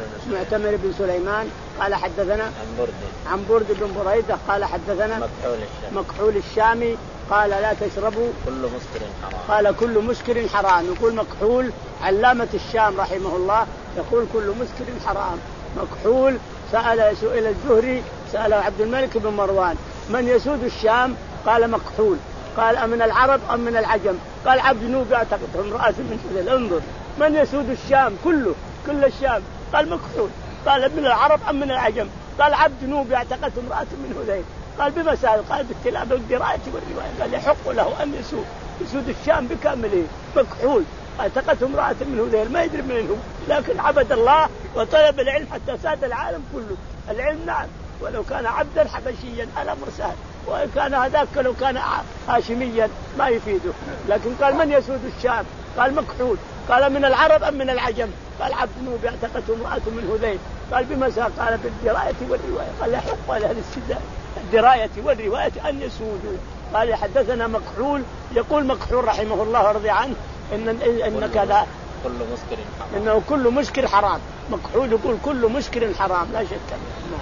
معتمر بن سليمان قال حدثنا عن برد عن برد بن بريدة قال حدثنا مكحول الشامي, مكحول الشامي قال لا تشربوا كل مسكر حرام. قال كل مسكر حرام. يقول مكحول علامة الشام رحمه الله يقول كل مسكر حرام. مكحول سأل سئل الزهري سأل عبد الملك بن مروان من يسود الشام؟ قال مكحول. قال أمن العرب أم من العجم؟ قال عبد نوب يعتقد امرأة من هذيل. انظر من يسود الشام كله كل الشام؟ قال مكحول. قال من العرب أم من العجم؟ قال عبد نوب يعتقد امرأة من هذيل. قال بما سأل؟ قال بالتلاوة بالقراءة والرواية. قال يحق له أن يسود يسود الشام بكامله. مكحول اعتقد امرأة من هذيل ما يدري منه، لكن عبد الله وطلب العلم حتى ساد العالم كله. العلم نعم، ولو كان عبدا حبشيا الأمر سهل، وإن كان هذاك لو كان هاشميا ما يفيده. لكن قال من يسود الشام؟ قال مكحول. قال من العرب أم من العجم؟ قال عبد نوب يعتقد امرأة من هذيل. قال بما سأل؟ قال بالدراية والرواية. قال يحق لأهل السداد الدراية والرواية أن يسودوا. قال حدثنا مكحول يقول مكحول رحمه الله ورضي عنه إن إنك لا كل مسكر حرام. إنه كل مسكر حرام. مكحول يقول كل مسكر حرام لا شك.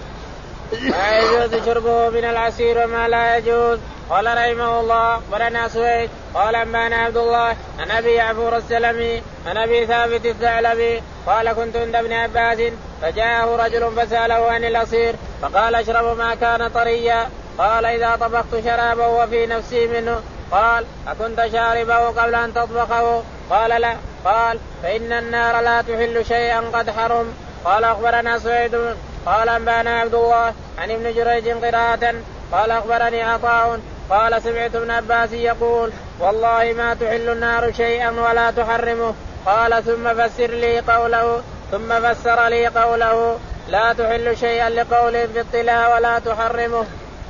ما يجوز شربه من العصير وما لا يجوز. قال رحمه الله أخبرنا سويد قال أنبانا عبد الله عن أبي يعفور السلمي عن أبي ثابت الثعلبي قال كنت عند ابن عباس فجاءه رجل فسأله عن العصير فقال اشرب ما كان طريا. قال إذا طبخت شرابه وفي نفسي منه. قال أكنت شاربه قبل أن تطبخه؟ قال لا. قال فإن النار لا تحل شيئا قد حرم. قال أخبرنا سويد قال أنبانا عبد الله عن ابن جريج قراءة قال أخبرني عطاء قال سمعت ابن عباس يقول والله ما تحل النار شيئا ولا تحرمه. قال ثم فسر لي قوله ثم فسر لي قوله لا تحل شيئا لقول في الطلا ولا تحرمه.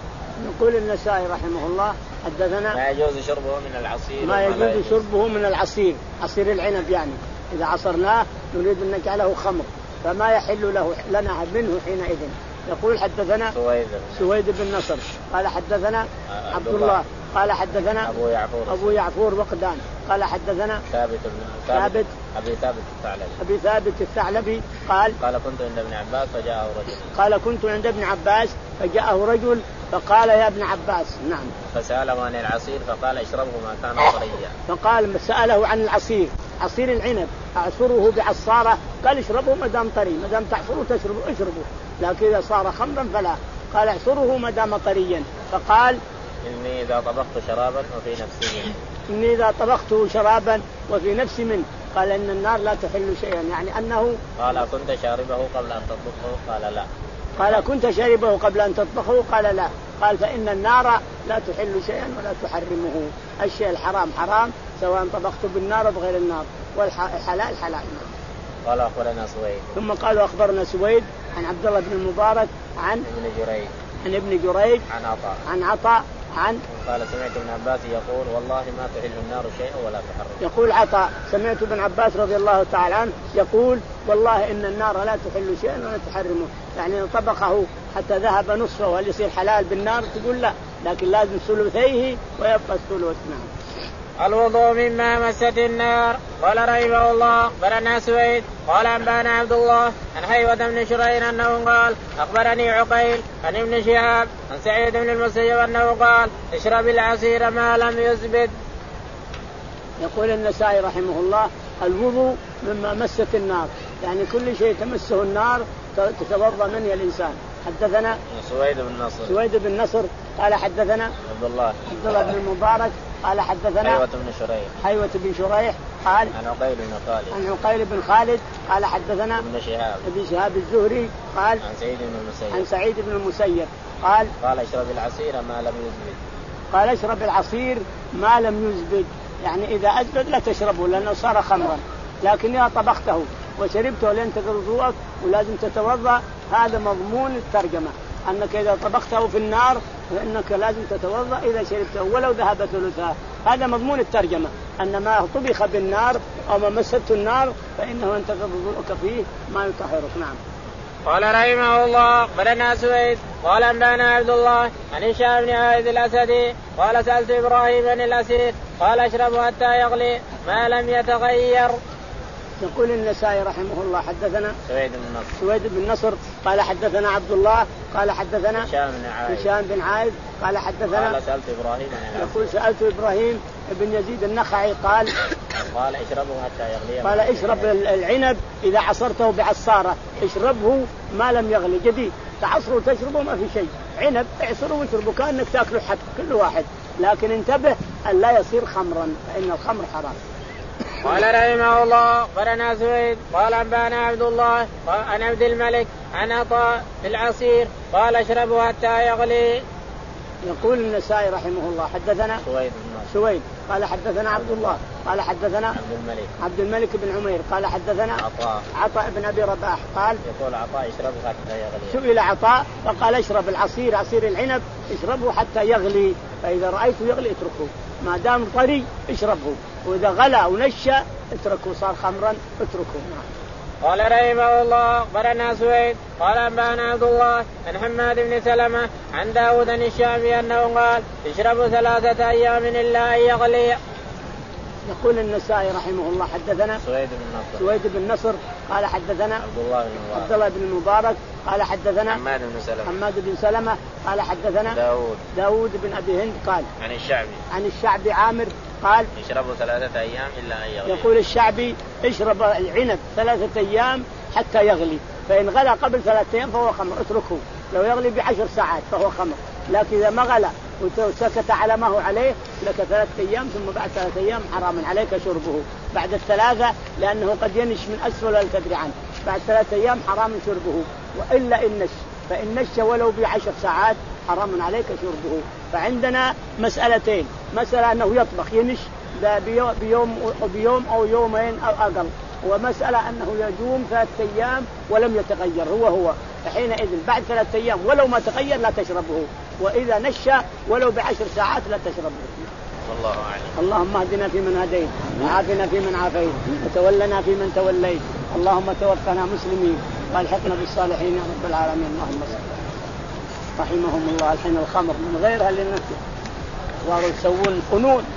يقول النسائي رحمه الله حدثنا ما يجوز شربه من العصير ما يجوز شربه من العصير، عصير العنب يعني إذا عصرناه نريد أن نجعله خمر فما يحل له لنا منه حينئذ. يقول حدثنا سويد, سويد بن نصر قال حدثنا عبد الله قال حدثنا أبو يعفور, أبو يعفور وقدان قال حدثنا ثابت ثابت أبي ثابت الثعلبي أبي ثابت الثعلبي قال قال كنت عند ابن عباس فجاءه رجل قال كنت عند ابن عباس فجاءه رجل فقال يا ابن عباس نعم فسأله عن العصير فقال اشربه ما كان طريا. فقال سأله عن العصير عصير العنب أعصره بعصارة قال اشربه ما دام طري ما دام تعصره تشربه اشربه، لكن إذا صار خمرا فلا. قال اعصره ما دام طريا. فقال إني إذا طبخت شرابا وفي نفسي منه إني إذا طبخته شرابا وفي نفسي منه. قال إن النار لا تحل شيئا يعني أنه قال كنت شاربه قبل أن تطبخه؟ قال لا. قال كنت شاربه قبل أن تطبخه؟ قال لا. قال فإن النار لا تحل شيئا ولا تحرمه. الشيء الحرام حرام سواء طبخته بالنار أو بغير النار، والحلال حلال. قال أخبرنا سويد ثم قالوا أخبرنا سويد عن عبد الله بن المبارك عن ابن جريج عن ابن جريج عن عطاء عن عطاء عن قال سمعت ابن عباس يقول والله ما تحل النار شيئا ولا تحرم. يقول عطاء سمعت ابن عباس رضي الله تعالى عنه يقول والله إن النار لا تحل شيئا ولا تحرمه، يعني إن طبقه حتى ذهب نصفه وهل يصير حلال بالنار تقول لا، لكن لازم ثلثيه ويبقى الثلث. نعم. الوضوء مما مست النار. قال رحمه الله أخبرنا سويد قال أنبانا عبد الله عن حيوة بن شريح أنه قال أخبرني عقيل عن ابن شهاب عن سعيد بن المسيب أنه قال اشرب العصير ما لم يزبد. يقول النسائي رحمه الله الوضوء مما مست النار، يعني كل شيء تمسه النار تتوضأ منه الإنسان. حدثنا سويد بن نصر سويد بن نصر قال حدثنا عبد الله عبد الله بن المبارك قال حدثنا حيوة بن شريح حيوة بن شريح قال عن عقيل بن خالد عن عقيل بن خالد قال حدثنا ابن شهاب ابن شهاب الزهري قال عن سعيد بن المسيب عن سعيد بن المسيب قال قال اشرب العصير ما لم يزبد. قال اشرب العصير ما لم يزبد، يعني إذا أزبد لا تشربه لأنه صار خمرا، لكن إذا طبخته وشربته لين تقضي وضوءك ولازم تتوضأ، هذا مضمون الترجمة أنك إذا طبخته في النار فإنك لازم تتوضأ إذا شربته ولو ذهب ثلثها. هذا مضمون الترجمة أن ما طبخ بالنار أو ما مسته النار فإنه أن تقضي وضوءك فيه ما يطهرك. نعم. قال رحمه الله أخبرنا سويد قال أنبانا عبد الله عن هشام بن عائذ الأسدي قال سألت إبراهيم بن الأسير قال اشرب حتى يغلي ما لم يتغير. يقول النسائي رحمه الله حدثنا سويد بن نصر سويد بن نصر قال حدثنا عبد الله قال حدثنا هشام بن عائذ هشام بن عائذ قال حدثنا قال سألت إبراهيم يقول سألت إبراهيم بن يزيد النخعي قال قال اشربه حتى يغلي قال اشرب العنب إذا عصرته بعصارة اشربه ما لم يغلي، جديد تعصره وتشربه ما في شيء، عنب اعصره واشربه كأنك تأكله حب كل واحد، لكن انتبه أن لا يصير خمرا فإن الخمر حرام. قال رحمه الله أخبرنا سويد قال أنبانا عبد الله عن عبد الملك عن عطاء في العصير قال اشربه حتى يغلي. يقول النسائي رحمه الله حدثنا سويد سويد قال حدثنا عبد الله قال حدثنا عبد الملك عبد الملك بن عمير قال حدثنا عطاء عطاء بن أبي رباح قال يقول عطاء اشربه حتى يغلي. سئل عطاء فقال اشرب العصير عصير العنب اشربه حتى يغلي، فإذا رأيته يغلي اتركه، ما دام طري اشربه، وإذا غلى ونشى اتركه صار خمرا اتركه. قال رحمه الله أخبرنا سويد قال أنبانا عبد الله عن حماد بن سلمة عن داود بن الشامي أنه قال اشربوا ثلاثة أيام إلا أن يغلي. يقول النسائي رحمه الله حدثنا سويد بن نصر سويد بن نصر قال حدثنا عبد الله بن المبارك عبد الله بن المبارك قال حدثنا حماد بن سلمة حماد بن سلمة قال حدثنا داود داود بن أبي هند قال عن الشعبي عن الشعبي عامر قال اشربوا ثلاثة أيام إلا أن يغلي. يقول الشعبي اشرب العنب ثلاثة أيام حتى يغلي، فإن غلى قبل ثلاثة أيام فهو خمر اتركه، لو يغلي بعشر ساعات فهو خمر، لكن إذا ما غلى وسكت على ما هو عليه لك ثلاثة أيام ثم بعد ثلاثة أيام حرام عليك شربه بعد الثلاثة، لأنه قد ينش من أسفل ولا تدري عنه، بعد ثلاثة أيام حرام شربه، وإلا إن نش فإن نش ولو بعشر ساعات حرام عليك شربه. فعندنا مسألتين، مسألة أنه يطبخ ينش بيوم بيوم أو يومين أو أقل، ومسألة أنه يدوم ثلاثة أيام ولم يتغير هو هو، فحينئذ بعد ثلاثة أيام ولو ما تغير لا تشربه، وإذا نشى ولو بعشر ساعات لا تشربه. والله أعلم. اللهم اهدنا فيمن هديت وعافنا فيمن عافيت وتولنا فيمن توليت، اللهم توفنا مسلمين والحقنا بالصالحين يا رب العالمين. اللهم صل رحمهم الله. الحين الخمر من غيرها للناس صاروا يسوون قنون